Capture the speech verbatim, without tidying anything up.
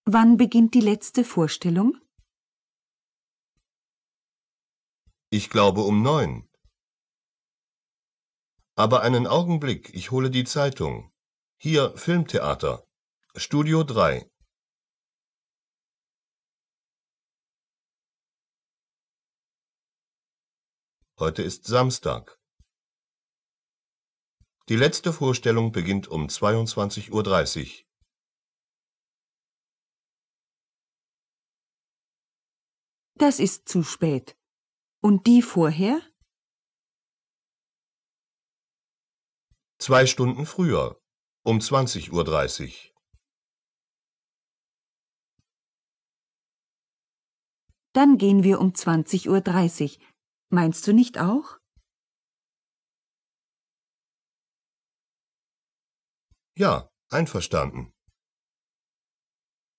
Wann beginnt die letzte Vorstellung? Ich glaube um neun. Aber einen Augenblick, ich hole die Zeitung. Hier Filmtheater. Studio drei. Heute ist Samstag. Die letzte Vorstellung beginnt um zweiundzwanzig Uhr dreißig. Das ist zu spät. Und die vorher? Zwei Stunden früher, um zwanzig Uhr dreißig. Dann gehen wir um zwanzig Uhr dreißig. Meinst du nicht auch? Ja, einverstanden.